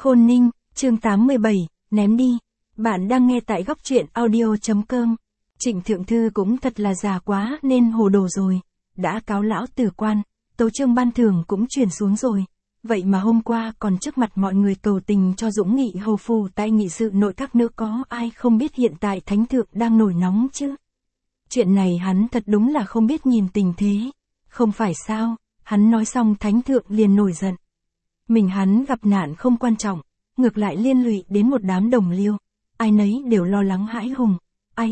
Khôn Ninh, chương 87, ném đi. Bạn đang nghe tại góc truyện audio.com. Trịnh Thượng Thư cũng thật là già quá nên hồ đồ rồi. Đã cáo lão tử quan, tấu chương ban thưởng cũng chuyển xuống rồi. Vậy mà hôm qua còn trước mặt mọi người cầu tình cho Dũng Nghị hầu phù tại nghị sự nội các nữa, có ai không biết hiện tại thánh thượng đang nổi nóng chứ? Chuyện này hắn thật đúng là không biết nhìn tình thế. Không phải sao, hắn nói xong thánh thượng liền nổi giận. Mình hắn gặp nạn không quan trọng, ngược lại liên lụy đến một đám đồng liêu. Ai nấy đều lo lắng hãi hùng. Ai?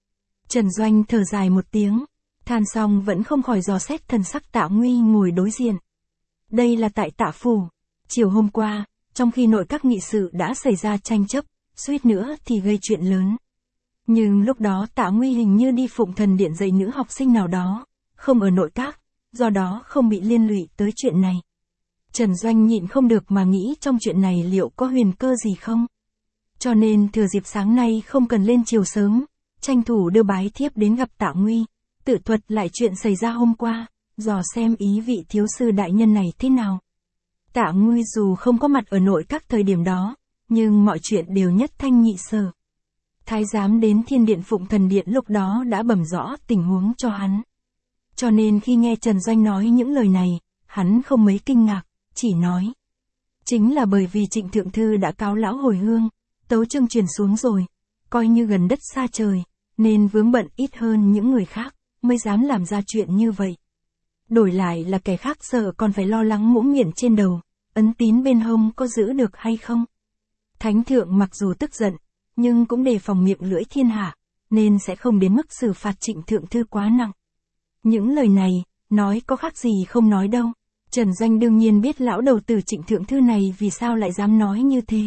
Trần Doanh thở dài một tiếng, than xong vẫn không khỏi dò xét thần sắc Tạ Nguy ngồi đối diện. Đây là tại Tạ phủ. Chiều hôm qua, trong khi nội các nghị sự đã xảy ra tranh chấp, suýt nữa thì gây chuyện lớn. Nhưng lúc đó Tạ Nguy hình như đi Phụng Thần Điện dạy nữ học sinh nào đó, không ở nội các, do đó không bị liên lụy tới chuyện này. Trần Doanh nhịn không được mà nghĩ trong chuyện này liệu có huyền cơ gì không? Cho nên thừa dịp sáng nay không cần lên chiều sớm, tranh thủ đưa bái thiếp đến gặp Tạ Nguy, tự thuật lại chuyện xảy ra hôm qua, dò xem ý vị thiếu sư đại nhân này thế nào. Tạ Nguy dù không có mặt ở nội các thời điểm đó, nhưng mọi chuyện đều nhất thanh nhị sở. Thái giám đến Thiên Điện Phụng Thần Điện lúc đó đã bẩm rõ tình huống cho hắn. Cho nên khi nghe Trần Doanh nói những lời này, hắn không mấy kinh ngạc, chỉ nói. Chính là bởi vì Trịnh Thượng Thư đã cáo lão hồi hương, tấu chương truyền xuống rồi, coi như gần đất xa trời, nên vướng bận ít hơn những người khác, mới dám làm ra chuyện như vậy. Đổi lại là kẻ khác sợ còn phải lo lắng muỗng miệng trên đầu, ấn tín bên hông có giữ được hay không. Thánh thượng mặc dù tức giận, nhưng cũng đề phòng miệng lưỡi thiên hạ, nên sẽ không đến mức xử phạt Trịnh Thượng Thư quá nặng. Những lời này, nói có khác gì không nói đâu. Trần Doanh đương nhiên biết lão đầu tử Trịnh Thượng Thư này vì sao lại dám nói như thế.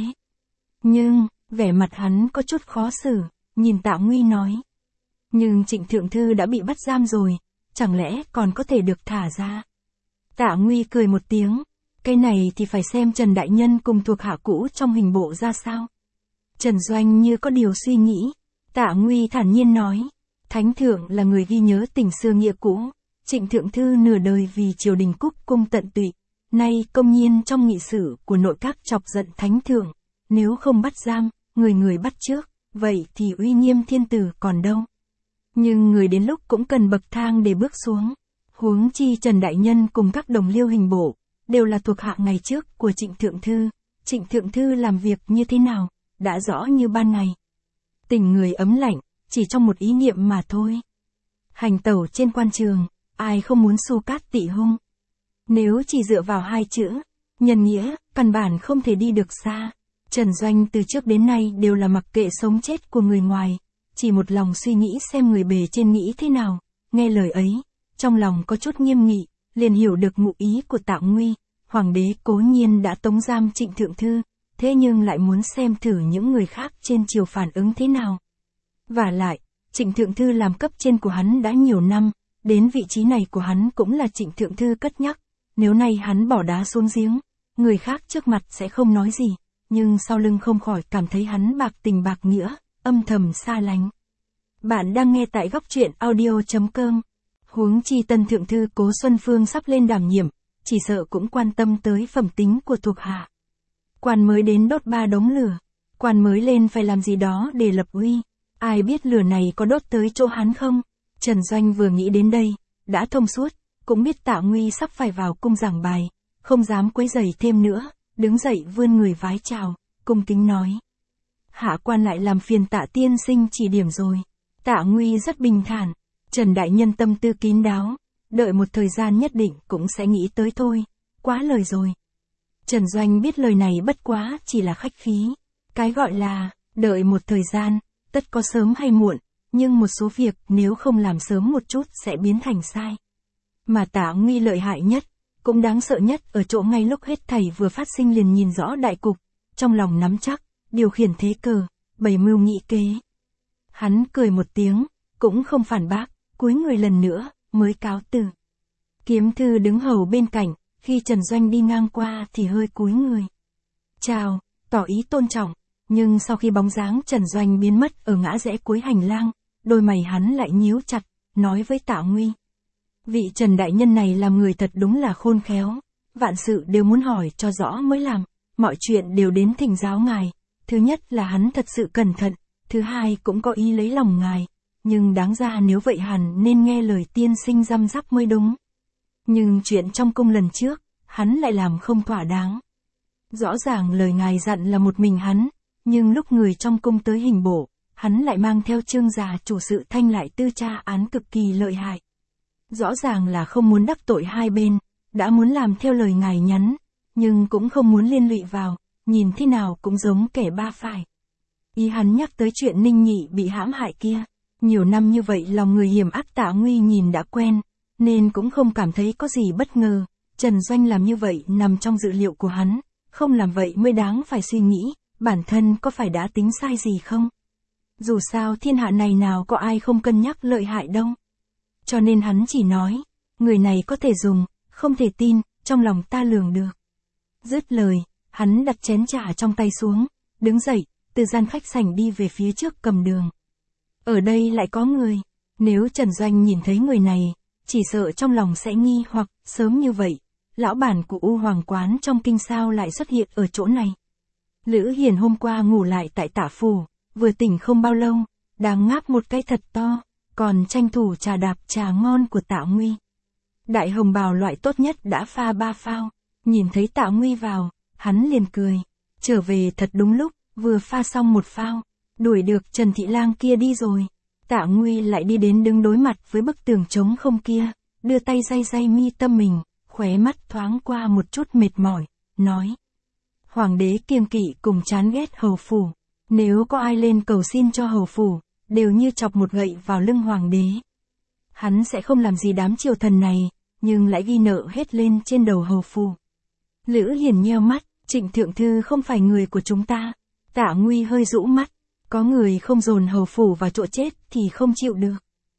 Nhưng, vẻ mặt hắn có chút khó xử, nhìn Tạ Nguy nói. Nhưng Trịnh Thượng Thư đã bị bắt giam rồi, chẳng lẽ còn có thể được thả ra? Tạ Nguy cười một tiếng, cái này thì phải xem Trần Đại Nhân cùng thuộc hạ cũ trong hình bộ ra sao. Trần Doanh như có điều suy nghĩ, Tạ Nguy thản nhiên nói, Thánh Thượng là người ghi nhớ tình xưa nghĩa cũ. Trịnh Thượng Thư nửa đời vì triều đình cúc cung tận tụy, nay công nhiên trong nghị sự của nội các chọc giận Thánh Thượng, nếu không bắt giam, người bắt trước, vậy thì uy nghiêm thiên tử còn đâu. Nhưng người đến lúc cũng cần bậc thang để bước xuống. Huống chi Trần Đại Nhân cùng các đồng liêu hình bộ, đều là thuộc hạ ngày trước của Trịnh Thượng Thư. Trịnh Thượng Thư làm việc như thế nào, đã rõ như ban ngày. Tình người ấm lạnh, chỉ trong một ý niệm mà thôi. Hành tẩu trên quan trường, ai không muốn xu cát tị hung. Nếu chỉ dựa vào hai chữ, nhân nghĩa, căn bản không thể đi được xa. Trần Doanh từ trước đến nay đều là mặc kệ sống chết của người ngoài, chỉ một lòng suy nghĩ xem người bề trên nghĩ thế nào. Nghe lời ấy, trong lòng có chút nghiêm nghị, liền hiểu được ngụ ý của Tạ Nguy. Hoàng đế cố nhiên đã tống giam Trịnh Thượng Thư, thế nhưng lại muốn xem thử những người khác trên triều phản ứng thế nào. Vả lại, Trịnh Thượng Thư làm cấp trên của hắn đã nhiều năm, đến vị trí này của hắn cũng là Trịnh Thượng Thư cất nhắc. Nếu nay hắn bỏ đá xuống giếng, người khác trước mặt sẽ không nói gì, nhưng sau lưng không khỏi cảm thấy hắn bạc tình bạc nghĩa, âm thầm xa lánh. Bạn đang nghe tại góc truyện audio.com. Huống chi tân Thượng Thư Cố Xuân Phương sắp lên đảm nhiệm, chỉ sợ cũng quan tâm tới phẩm tính của thuộc hạ. Quan mới đến đốt 3 đống lửa, quan mới lên phải làm gì đó để lập uy, ai biết lửa này có đốt tới chỗ hắn không? Trần Doanh vừa nghĩ đến đây, đã thông suốt, cũng biết Tạ Nguy sắp phải vào cung giảng bài, không dám quấy rầy thêm nữa, đứng dậy vươn người vái chào, cung kính nói. Hạ quan lại làm phiền Tạ tiên sinh chỉ điểm rồi. Tạ Nguy rất bình thản, Trần Đại Nhân tâm tư kín đáo, đợi một thời gian nhất định cũng sẽ nghĩ tới thôi, quá lời rồi. Trần Doanh biết lời này bất quá chỉ là khách khí, cái gọi là, đợi một thời gian, tất có sớm hay muộn. Nhưng một số việc nếu không làm sớm một chút sẽ biến thành sai. Mà Tạ Nguy lợi hại nhất, cũng đáng sợ nhất ở chỗ ngay lúc hết thảy vừa phát sinh liền nhìn rõ đại cục, trong lòng nắm chắc, điều khiển thế cờ, bày mưu nghị kế. Hắn cười một tiếng, cũng không phản bác, cúi người lần nữa, mới cáo từ. Kiếm thư đứng hầu bên cạnh, khi Trần Doanh đi ngang qua thì hơi cúi người. Chào, tỏ ý tôn trọng, nhưng sau khi bóng dáng Trần Doanh biến mất ở ngã rẽ cuối hành lang, đôi mày hắn lại nhíu chặt, nói với Tạ Nguy. Vị Trần Đại Nhân này làm người thật đúng là khôn khéo, vạn sự đều muốn hỏi cho rõ mới làm, mọi chuyện đều đến thỉnh giáo ngài. Thứ nhất là hắn thật sự cẩn thận, thứ hai cũng có ý lấy lòng ngài. Nhưng đáng ra nếu vậy hẳn nên nghe lời tiên sinh răm rắp mới đúng. Nhưng chuyện trong cung lần trước, hắn lại làm không thỏa đáng. Rõ ràng lời ngài dặn là một mình hắn, nhưng lúc người trong cung tới hình bổ, hắn lại mang theo Trương gia chủ sự Thanh lại tư tra án cực kỳ lợi hại. Rõ ràng là không muốn đắc tội hai bên, đã muốn làm theo lời ngài nhắn, nhưng cũng không muốn liên lụy vào, nhìn thế nào cũng giống kẻ ba phải. Ý hắn nhắc tới chuyện Ninh Nhị bị hãm hại kia, nhiều năm như vậy lòng người hiểm ác Tạ Nguy nhìn đã quen, nên cũng không cảm thấy có gì bất ngờ. Trần Doanh làm như vậy nằm trong dự liệu của hắn, không làm vậy mới đáng phải suy nghĩ, bản thân có phải đã tính sai gì không? Dù sao thiên hạ này nào có ai không cân nhắc lợi hại đâu. Cho nên hắn chỉ nói, người này có thể dùng, không thể tin, trong lòng ta lường được. Dứt lời, hắn đặt chén trà trong tay xuống, đứng dậy, từ gian khách sảnh đi về phía trước cầm đường. Ở đây lại có người, nếu Trần Doanh nhìn thấy người này, chỉ sợ trong lòng sẽ nghi hoặc, sớm như vậy, lão bản của U Hoàng Quán trong kinh sao lại xuất hiện ở chỗ này. Lữ Hiền hôm qua ngủ lại tại Tả Phủ, vừa tỉnh không bao lâu, đang ngáp một cái thật to, còn tranh thủ trà đạp trà ngon của Tạ Nguy. Đại hồng bào loại tốt nhất đã pha 3 phao, nhìn thấy Tạ Nguy vào, hắn liền cười, trở về thật đúng lúc, vừa pha xong một phao, đuổi được Trần Thị Lang kia đi rồi. Tạ Nguy lại đi đến đứng đối mặt với bức tường trống không kia, đưa tay day day mi tâm mình, khóe mắt thoáng qua một chút mệt mỏi, nói. Hoàng đế kiêng kỵ cùng chán ghét hầu phủ, nếu có ai lên cầu xin cho hầu phủ, đều như chọc một gậy vào lưng hoàng đế. Hắn sẽ không làm gì đám triều thần này, nhưng lại ghi nợ hết lên trên đầu hầu phủ. Lữ Hiền nheo mắt, Trịnh thượng thư không phải người của chúng ta. Tạ Nguy hơi rũ mắt, có người không dồn hầu phủ vào chỗ chết thì không chịu được.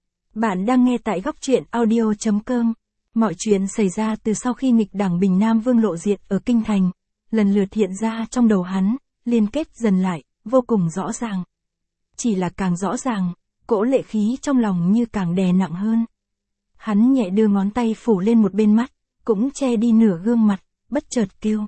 Bạn đang nghe tại góc truyện audio.com. Mọi chuyện xảy ra từ sau khi nghịch đảng Bình Nam Vương lộ diện ở Kinh Thành, lần lượt hiện ra trong đầu hắn, liên kết dần lại, vô cùng rõ ràng. Chỉ là càng rõ ràng, cỗ lệ khí trong lòng như càng đè nặng hơn. Hắn nhẹ đưa ngón tay phủ lên một bên mắt, cũng che đi nửa gương mặt, bất chợt kêu.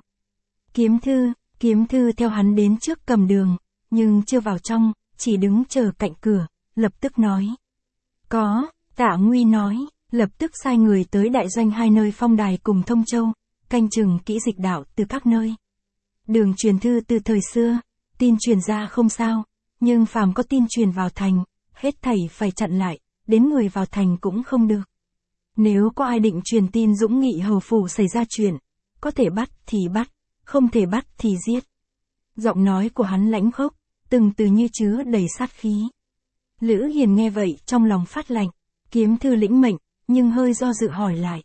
Kiếm thư theo hắn đến trước cầm đường, nhưng chưa vào trong, chỉ đứng chờ cạnh cửa, lập tức nói. Có, Tạ Nguy nói, lập tức sai người tới đại doanh hai nơi Phong Đài cùng Thông Châu, canh chừng kỹ dịch đạo từ các nơi. Đường truyền thư từ thời xưa, tin truyền ra không sao, nhưng phàm có tin truyền vào thành, hết thảy phải chặn lại, đến người vào thành cũng không được. Nếu có ai định truyền tin Dũng Nghị hầu phủ xảy ra chuyện, có thể bắt thì bắt, không thể bắt thì giết. Giọng nói của hắn lãnh khốc, từng từ như chứa đầy sát khí. Lữ Hiền nghe vậy trong lòng phát lạnh, kiếm thư lĩnh mệnh, nhưng hơi do dự hỏi lại.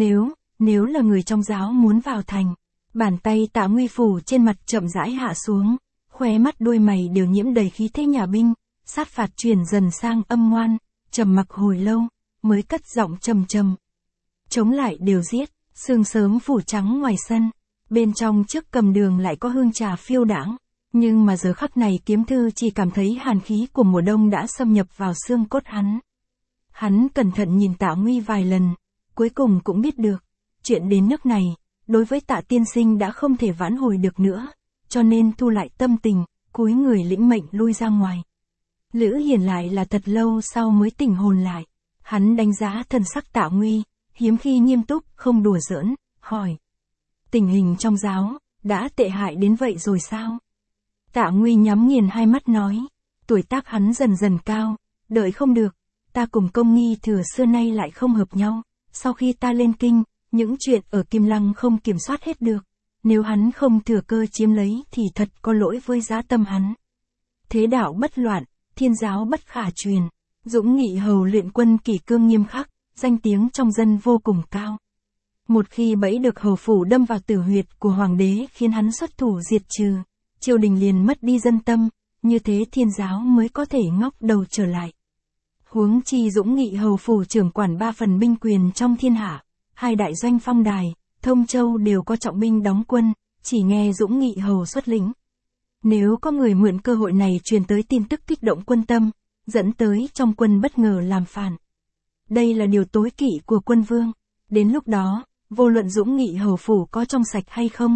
Nếu là người trong giáo muốn vào thành, bàn tay Tạ Nguy phủ trên mặt chậm rãi hạ xuống, khóe mắt đôi mày đều nhiễm đầy khí thế nhà binh, sát phạt chuyển dần sang âm ngoan, trầm mặc hồi lâu, mới cất giọng trầm trầm. Chống lại đều giết, sương sớm phủ trắng ngoài sân, bên trong trước cầm đường lại có hương trà phiêu đãng, nhưng mà giờ khắc này kiếm thư chỉ cảm thấy hàn khí của mùa đông đã xâm nhập vào xương cốt hắn. Hắn cẩn thận nhìn Tạ Nguy vài lần, cuối cùng cũng biết được, chuyện đến nước này, đối với Tạ tiên sinh đã không thể vãn hồi được nữa, cho nên thu lại tâm tình, cúi người lĩnh mệnh lui ra ngoài. Lữ Hiền lại là thật lâu sau mới tỉnh hồn lại, hắn đánh giá thần sắc Tạ Nguy, hiếm khi nghiêm túc, không đùa giỡn, hỏi. Tình hình trong giáo, đã tệ hại đến vậy rồi sao? Tạ Nguy nhắm nghiền hai mắt nói, tuổi tác hắn dần dần cao, đợi không được, ta cùng Công Nghi Thừa xưa nay lại không hợp nhau, sau khi ta lên kinh, những chuyện ở Kim Lăng không kiểm soát hết được, nếu hắn không thừa cơ chiếm lấy thì thật có lỗi với giá tâm hắn. Thế đạo bất loạn, thiên giáo bất khả truyền, Dũng Nghị hầu luyện quân kỷ cương nghiêm khắc, danh tiếng trong dân vô cùng cao. Một khi bẫy được hầu phủ đâm vào tử huyệt của hoàng đế khiến hắn xuất thủ diệt trừ, triều đình liền mất đi dân tâm, như thế thiên giáo mới có thể ngóc đầu trở lại. Huống chi Dũng Nghị hầu phủ trưởng quản 3 phần binh quyền trong thiên hạ, hai đại doanh Phong Đài, Thông Châu đều có trọng binh đóng quân, chỉ nghe Dũng Nghị hầu xuất lĩnh. Nếu có người mượn cơ hội này truyền tới tin tức kích động quân tâm, dẫn tới trong quân bất ngờ làm phản. Đây là điều tối kỵ của quân vương. Đến lúc đó, vô luận Dũng Nghị hầu phủ có trong sạch hay không,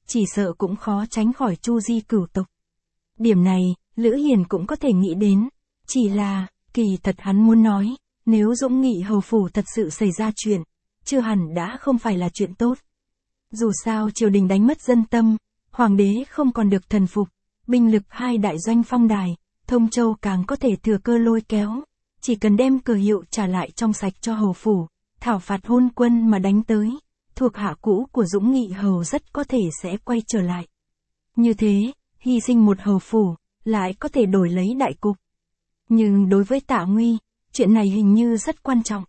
chỉ sợ cũng khó tránh khỏi chu di cửu tộc. Điểm này, Lữ Hiền cũng có thể nghĩ đến, chỉ là, kỳ thật hắn muốn nói, nếu Dũng Nghị hầu phủ thật sự xảy ra chuyện, chưa hẳn đã không phải là chuyện tốt. Dù sao triều đình đánh mất dân tâm, hoàng đế không còn được thần phục, binh lực hai đại doanh phong đài, Thông Châu càng có thể thừa cơ lôi kéo, chỉ cần đem cờ hiệu trả lại trong sạch cho hầu phủ, thảo phạt hôn quân mà đánh tới, thuộc hạ cũ của Dũng Nghị hầu rất có thể sẽ quay trở lại. Như thế, hy sinh một hầu phủ, lại có thể đổi lấy đại cục. Nhưng đối với Tạ Nguy, chuyện này hình như rất quan trọng.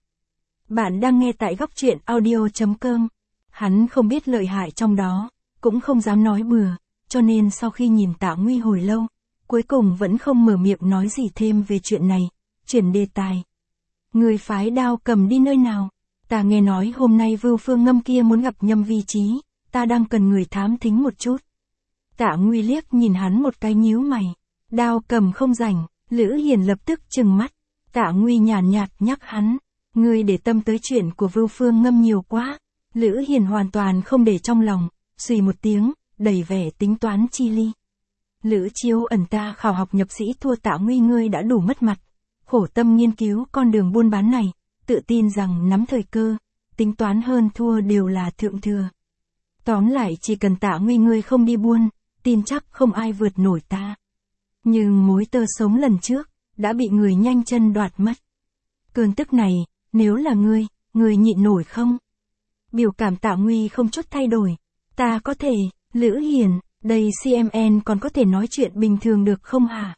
Bạn đang nghe tại góc truyện audio.com. Hắn không biết lợi hại trong đó, cũng không dám nói bừa, cho nên sau khi nhìn Tạ Nguy hồi lâu, cuối cùng vẫn không mở miệng nói gì thêm về chuyện này, chuyển đề tài. Người phái Đao Cầm đi nơi nào? Ta nghe nói hôm nay Vưu Phương Ngâm kia muốn gặp Nhâm Vi Chí, ta đang cần người thám thính một chút. Tạ Nguy liếc nhìn hắn một cái nhíu mày. Đao Cầm không rảnh, Lữ Hiền lập tức trừng mắt. Tạ Nguy nhàn nhạt nhắc hắn, ngươi để tâm tới chuyện của Vưu Phương Ngâm nhiều quá. Lữ Hiền hoàn toàn không để trong lòng, xùy một tiếng, đầy vẻ tính toán chi ly. Lữ Chiêu Ẩn ta khảo học nhập sĩ thua Tạ Nguy ngươi đã đủ mất mặt, khổ tâm nghiên cứu con đường buôn bán này, tự tin rằng nắm thời cơ, tính toán hơn thua đều là thượng thừa. Tóm lại chỉ cần Tạ Nguy ngươi không đi buôn, tin chắc không ai vượt nổi ta. Nhưng mối tơ sống lần trước, đã bị người nhanh chân đoạt mất. Cơn tức này, nếu là ngươi nhịn nổi không? Biểu cảm Tạ Nguy không chút thay đổi. Ta có thể, Lữ Hiền, đây CMN còn có thể nói chuyện bình thường được không hả?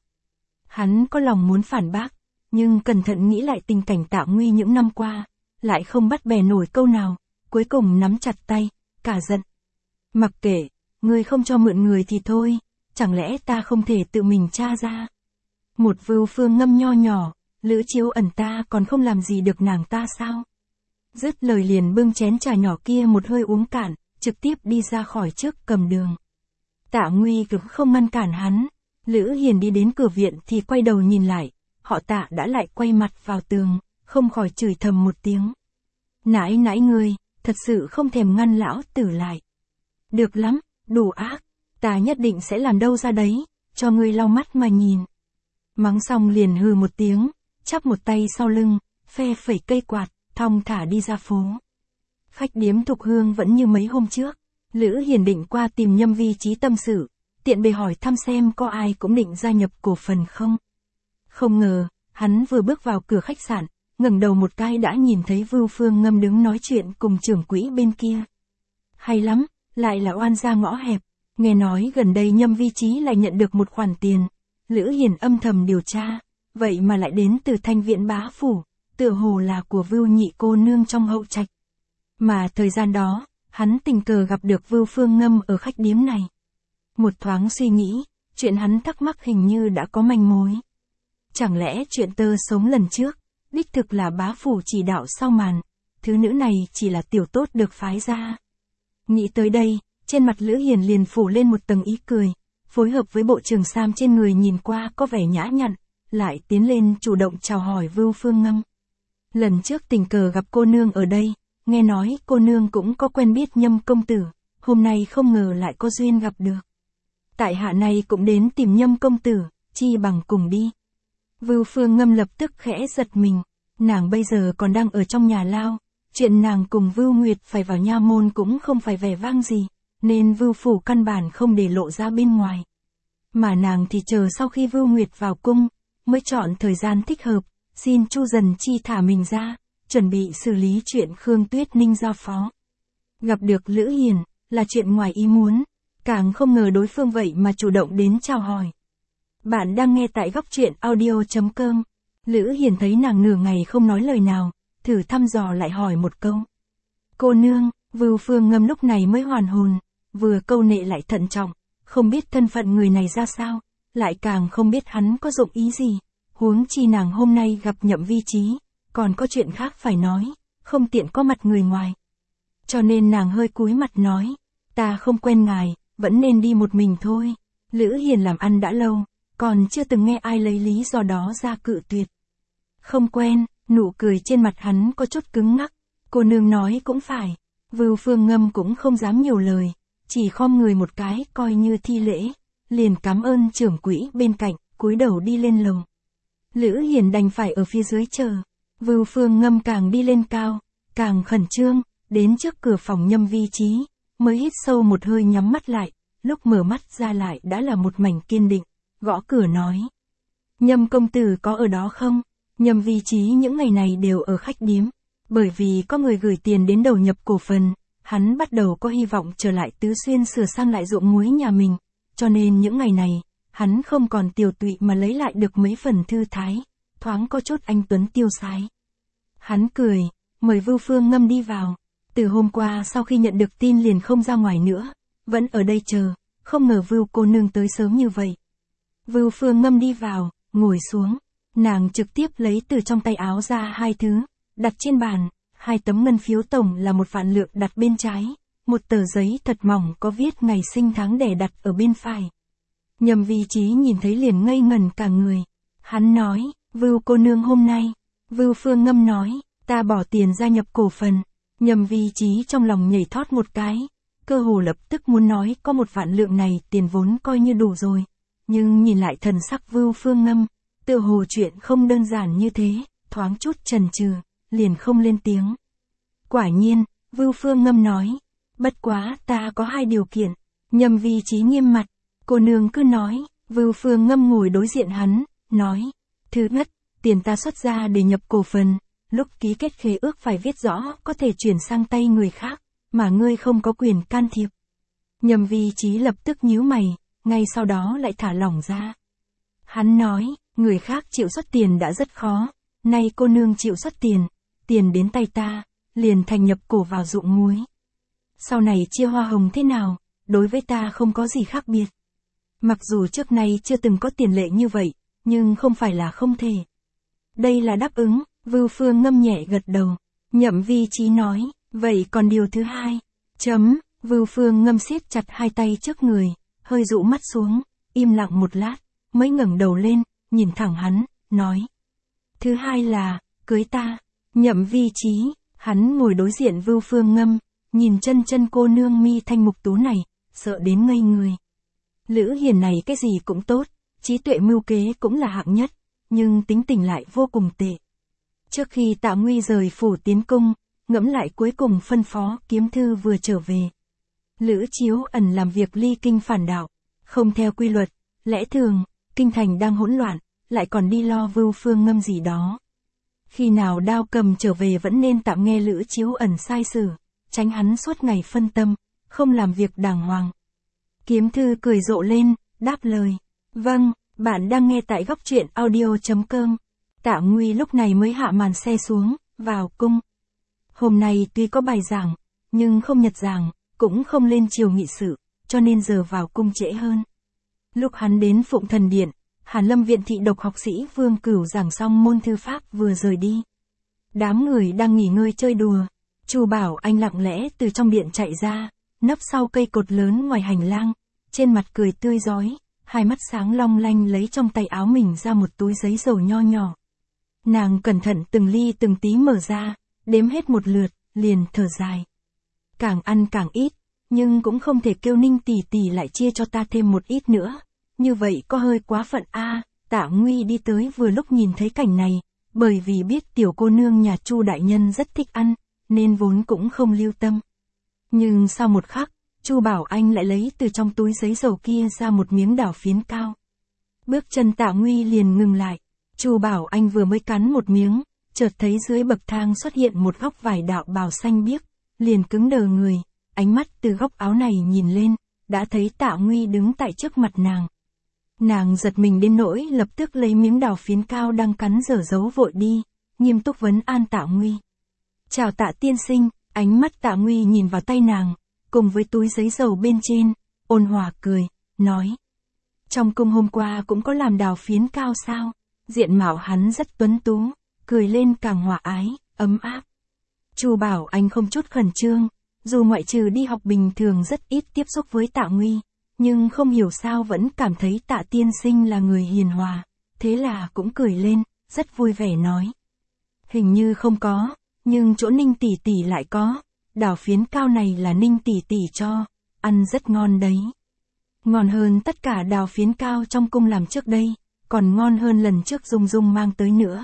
Hắn có lòng muốn phản bác, nhưng cẩn thận nghĩ lại tình cảnh Tạ Nguy những năm qua, lại không bắt bè nổi câu nào, cuối cùng nắm chặt tay, cả giận. Mặc kệ, ngươi không cho mượn người thì thôi, chẳng lẽ ta không thể tự mình tra ra? Một Vưu Phương Ngâm nho nhỏ, Lữ Chiêu Ẩn ta còn không làm gì được nàng ta sao? Dứt lời liền bưng chén trà nhỏ kia một hơi uống cạn, trực tiếp đi ra khỏi trước cầm đường. Tạ Nguy cũng không ngăn cản hắn. Lữ Hiền đi đến cửa viện thì quay đầu nhìn lại, họ Tạ đã lại quay mặt vào tường, không khỏi chửi thầm một tiếng. Nãi nãi ngươi, thật sự không thèm ngăn lão tử lại. Được lắm, đủ ác, ta nhất định sẽ làm đâu ra đấy, cho ngươi lau mắt mà nhìn. Mắng xong liền hừ một tiếng, chắp một tay sau lưng, phe phẩy cây quạt, thong thả đi ra phố. Khách điếm Thục Hương vẫn như mấy hôm trước, Lữ Hiền định qua tìm Nhâm Vi Chí tâm sự, tiện bề hỏi thăm xem có ai cũng định gia nhập cổ phần không. Không ngờ, hắn vừa bước vào cửa khách sạn, ngẩng đầu một cái đã nhìn thấy Vưu Phương Ngâm đứng nói chuyện cùng trưởng quỹ bên kia. Hay lắm, lại là oan gia ngõ hẹp, nghe nói gần đây Nhâm Vi Chí lại nhận được một khoản tiền. Lữ Hiền âm thầm điều tra, vậy mà lại đến từ Thanh Viện bá phủ, tựa hồ là của Vưu nhị cô nương trong hậu trạch. Mà thời gian đó, hắn tình cờ gặp được Vưu Phương Ngâm ở khách điếm này. Một thoáng suy nghĩ, chuyện hắn thắc mắc hình như đã có manh mối. Chẳng lẽ chuyện tơ sống lần trước, đích thực là bá phủ chỉ đạo sau màn, thứ nữ này chỉ là tiểu tốt được phái ra. Nghĩ tới đây, trên mặt Lữ Hiền liền phủ lên một tầng ý cười, phối hợp với bộ trường sam trên người nhìn qua có vẻ nhã nhặn, lại tiến lên chủ động chào hỏi Vưu Phương Ngâm. Lần trước tình cờ gặp cô nương ở đây, nghe nói cô nương cũng có quen biết Nhâm công tử, hôm nay không ngờ lại có duyên gặp được. Tại hạ này cũng đến tìm Nhâm công tử, chi bằng cùng đi. Vưu Phương Ngâm lập tức khẽ giật mình, nàng bây giờ còn đang ở trong nhà lao, chuyện nàng cùng Vưu Nguyệt phải vào nha môn cũng không phải vẻ vang gì, nên Vưu phủ căn bản không để lộ ra bên ngoài. Mà nàng thì chờ sau khi Vưu Nguyệt vào cung, mới chọn thời gian thích hợp, xin Chu Dần Chi thả mình ra, chuẩn bị xử lý chuyện Khương Tuyết Ninh giao phó. Gặp được Lữ Hiền, là chuyện ngoài ý muốn, càng không ngờ đối phương vậy mà chủ động đến chào hỏi. Bạn đang nghe tại góc truyện audio.com. Lữ Hiền thấy nàng nửa ngày không nói lời nào, thử thăm dò lại hỏi một câu. Cô nương, Vưu Phương Ngâm lúc này mới hoàn hồn, vừa câu nệ lại thận trọng, không biết thân phận người này ra sao, lại càng không biết hắn có dụng ý gì, huống chi nàng hôm nay gặp Nhậm Vi Chí, còn có chuyện khác phải nói, không tiện có mặt người ngoài. Cho nên nàng hơi cúi mặt nói, ta không quen ngài, vẫn nên đi một mình thôi. Lữ Hiền làm ăn đã lâu, còn chưa từng nghe ai lấy lý do đó ra cự tuyệt. Không quen, nụ cười trên mặt hắn có chút cứng ngắc, cô nương nói cũng phải. Vưu Phương Ngâm cũng không dám nhiều lời, chỉ khom người một cái coi như thi lễ, liền cảm ơn trưởng quỹ bên cạnh, cúi đầu đi lên lầu. Lữ Hiền đành phải ở phía dưới chờ. Vưu Phương Ngâm càng đi lên cao, càng khẩn trương, đến trước cửa phòng Nhâm Vi Trí, mới hít sâu một hơi nhắm mắt lại, lúc mở mắt ra lại đã là một mảnh kiên định, gõ cửa nói. Nhâm công tử có ở đó không? Nhâm Vi Trí những ngày này đều ở khách điếm, bởi vì có người gửi tiền đến đầu nhập cổ phần, hắn bắt đầu có hy vọng trở lại Tứ Xuyên sửa sang lại ruộng muối nhà mình, cho nên những ngày này, hắn không còn tiều tụy mà lấy lại được mấy phần thư thái, thoáng có chút anh tuấn tiêu sái. Hắn cười, mời Vưu Phương Ngâm đi vào. Từ hôm qua sau khi nhận được tin liền không ra ngoài nữa, vẫn ở đây chờ, không ngờ Vưu cô nương tới sớm như vậy. Vưu Phương Ngâm đi vào, ngồi xuống, nàng trực tiếp lấy từ trong tay áo ra hai thứ, đặt trên bàn, hai tấm ngân phiếu tổng là 1.000 lượng đặt bên trái, một tờ giấy thật mỏng có viết ngày sinh tháng đẻ đặt ở bên phải. Nhâm Vi Trí nhìn thấy liền ngây ngẩn cả người. Hắn nói, Vưu cô nương hôm nay. Vưu Phương Ngâm nói, ta bỏ tiền gia nhập cổ phần. Nhâm Vi Trí trong lòng nhảy thót một cái, cơ hồ lập tức muốn nói có 1.000 lượng này tiền vốn coi như đủ rồi. Nhưng nhìn lại thần sắc Vưu Phương Ngâm, tựa hồ chuyện không đơn giản như thế, thoáng chút chần chừ, liền không lên tiếng. Quả nhiên, Vưu Phương Ngâm nói, bất quá ta có 2 điều kiện. Nhâm Vi Trí nghiêm mặt, cô nương cứ nói. Vưu Phương Ngâm ngồi đối diện hắn, nói, thứ nhất, tiền ta xuất ra để nhập cổ phần, lúc ký kết khế ước phải viết rõ có thể chuyển sang tay người khác, mà ngươi không có quyền can thiệp. Nhâm Vi Trí lập tức nhíu mày, ngay sau đó lại thả lỏng ra. Hắn nói, người khác chịu xuất tiền đã rất khó, nay cô nương chịu xuất tiền, tiền đến tay ta, liền thành nhập cổ vào ruộng muối. Sau này chia hoa hồng thế nào, đối với ta không có gì khác biệt. Mặc dù trước nay chưa từng có tiền lệ như vậy, nhưng không phải là không thể. Đây là đáp ứng, Vưu Phương Ngâm nhẹ gật đầu. Nhậm Vi Trí nói, vậy còn điều thứ hai. Vưu Phương Ngâm siết chặt hai tay trước người, hơi dụ mắt xuống, im lặng một lát, mới ngẩng đầu lên, nhìn thẳng hắn, nói. Thứ hai là, cưới ta. Nhậm Vi Trí, hắn ngồi đối diện Vưu Phương Ngâm, nhìn chân cô nương mi thanh mục tú này, sợ đến ngây người. Lữ Hiền này cái gì cũng tốt, trí tuệ mưu kế cũng là hạng nhất, nhưng tính tình lại vô cùng tệ. Trước khi Tạ Nguy rời phủ tiến cung, ngẫm lại cuối cùng phân phó Kiếm Thư vừa trở về. Lữ Chiếu Ẩn làm việc ly kinh phản đạo, không theo quy luật, lẽ thường, kinh thành đang hỗn loạn, lại còn đi lo Vưu Phương Ngâm gì đó. Khi nào Đao Cầm trở về vẫn nên tạm nghe Lữ Chiếu Ẩn sai sử, tránh hắn suốt ngày phân tâm, không làm việc đàng hoàng. Kiếm Thư cười rộ lên, đáp lời. Vâng, bạn đang nghe tại góc truyện audio.com. Tạ Nguy lúc này mới hạ màn xe xuống, vào cung. Hôm nay tuy có bài giảng, nhưng không nhật giảng, cũng không lên triều nghị sự, cho nên giờ vào cung trễ hơn. Lúc hắn đến Phụng Thần Điện, Hàn Lâm viện thị độc học sĩ Vương Cửu giảng xong môn thư pháp vừa rời đi. Đám người đang nghỉ ngơi chơi đùa, Chu Bảo Anh lặng lẽ từ trong điện chạy ra, nấp sau cây cột lớn ngoài hành lang, trên mặt cười tươi rói, hai mắt sáng long lanh lấy trong tay áo mình ra một túi giấy dầu nho nhỏ. Nàng cẩn thận từng ly từng tí mở ra, đếm hết một lượt, liền thở dài. Càng ăn càng ít, nhưng cũng không thể kêu Ninh tỷ tỷ lại chia cho ta thêm một ít nữa, như vậy có hơi quá phận a. Tạ Nguy đi tới vừa lúc nhìn thấy cảnh này, bởi vì biết tiểu cô nương nhà Chu đại nhân rất thích ăn, nên vốn cũng không lưu tâm. Nhưng sau một khắc, Chu Bảo Anh lại lấy từ trong túi giấy dầu kia ra một miếng đào phiến cao. Bước chân Tạ Nguy liền ngừng lại. Chu Bảo Anh vừa mới cắn một miếng, chợt thấy dưới bậc thang xuất hiện một góc vải đạo bào xanh biếc, liền cứng đờ người, ánh mắt từ góc áo này nhìn lên, đã thấy Tạ Nguy đứng tại trước mặt nàng. Nàng giật mình đến nỗi lập tức lấy miếng đào phiến cao đang cắn dở giấu vội đi, nghiêm túc vấn an Tạ Nguy. Chào Tạ tiên sinh, ánh mắt Tạ Nguy nhìn vào tay nàng, cùng với túi giấy dầu bên trên, ôn hòa cười, nói. Trong cung hôm qua cũng có làm đào phiến cao sao? Diện mạo hắn rất tuấn tú, cười lên càng hòa ái, ấm áp. Chu Bảo Anh không chút khẩn trương, dù ngoại trừ đi học bình thường rất ít tiếp xúc với Tạ Nguy, nhưng không hiểu sao vẫn cảm thấy Tạ tiên sinh là người hiền hòa, thế là cũng cười lên, rất vui vẻ nói. Hình như không có, nhưng chỗ Ninh tỷ tỷ lại có, đào phiến cao này là Ninh tỷ tỷ cho, ăn rất ngon đấy. Ngon hơn tất cả đào phiến cao trong cung làm trước đây, còn ngon hơn lần trước Dung Dung mang tới nữa.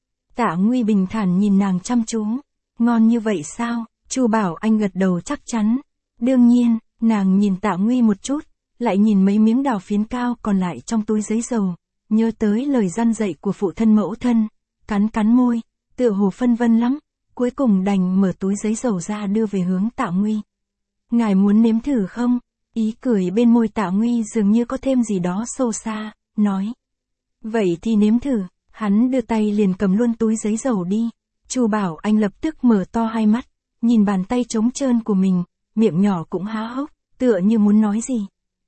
Tạ Nguy bình thản nhìn nàng chăm chú. Ngon như vậy sao? Chu Bảo Anh gật đầu chắc chắn. Đương nhiên, nàng nhìn Tạ Nguy một chút, lại nhìn mấy miếng đào phiến cao còn lại trong túi giấy dầu, nhớ tới lời răn dạy của phụ thân mẫu thân, cắn cắn môi, tựa hồ phân vân lắm, cuối cùng đành mở túi giấy dầu ra đưa về hướng Tạ Nguy. Ngài muốn nếm thử không? Ý cười bên môi Tạ Nguy dường như có thêm gì đó sâu xa, nói. Vậy thì nếm thử, hắn đưa tay liền cầm luôn túi giấy dầu đi. Chu Bảo Anh lập tức mở to hai mắt, nhìn bàn tay trống trơn của mình, miệng nhỏ cũng há hốc, tựa như muốn nói gì.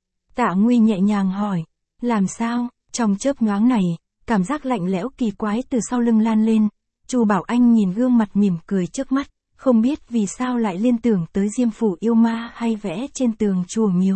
Tạ Nguy nhẹ nhàng hỏi, làm sao? Trong chớp nhoáng này, cảm giác lạnh lẽo kỳ quái từ sau lưng lan lên. Chu Bảo Anh nhìn gương mặt mỉm cười trước mắt, không biết vì sao lại liên tưởng tới diêm phủ yêu ma hay vẽ trên tường chùa miếu.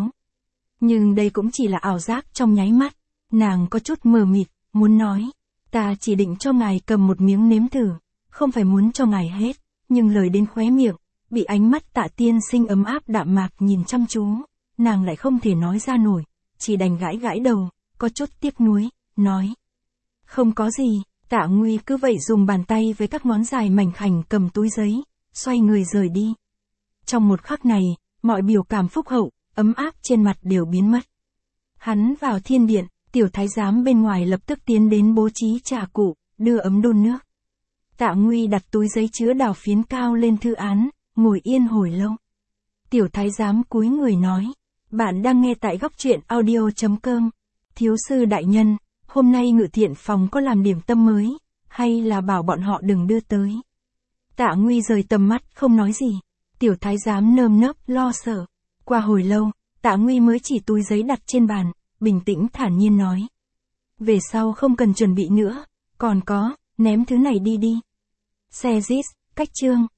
Nhưng đây cũng chỉ là ảo giác trong nháy mắt, nàng có chút mờ mịt, muốn nói, ta chỉ định cho ngài cầm một miếng nếm thử, không phải muốn cho ngài hết, nhưng lời đến khóe miệng, bị ánh mắt Tạ tiên sinh ấm áp đạm mạc nhìn chăm chú, nàng lại không thể nói ra nổi, chỉ đành gãi gãi đầu, có chút tiếc nuối, nói. Không có gì. Tạ Nguy cứ vậy dùng bàn tay với các ngón dài mảnh khảnh cầm túi giấy, xoay người rời đi. Trong một khắc này, mọi biểu cảm phúc hậu, ấm áp trên mặt đều biến mất. Hắn vào thiên điện, tiểu thái giám bên ngoài lập tức tiến đến bố trí trà cụ, đưa ấm đun nước. Tạ Nguy đặt túi giấy chứa đào phiến cao lên thư án, ngồi yên hồi lâu. Tiểu thái giám cúi người nói, bạn đang nghe tại góc truyện audio.com. Thiếu sư đại nhân, hôm nay Ngự Thiện phòng có làm điểm tâm mới, hay là bảo bọn họ đừng đưa tới. Tạ Nguy rời tầm mắt không nói gì, tiểu thái giám nơm nớp lo sợ. Qua hồi lâu, Tạ Nguy mới chỉ túi giấy đặt trên bàn, bình tĩnh thản nhiên nói. Về sau không cần chuẩn bị nữa, còn có, ném thứ này đi đi. Xe Zis, cách chương.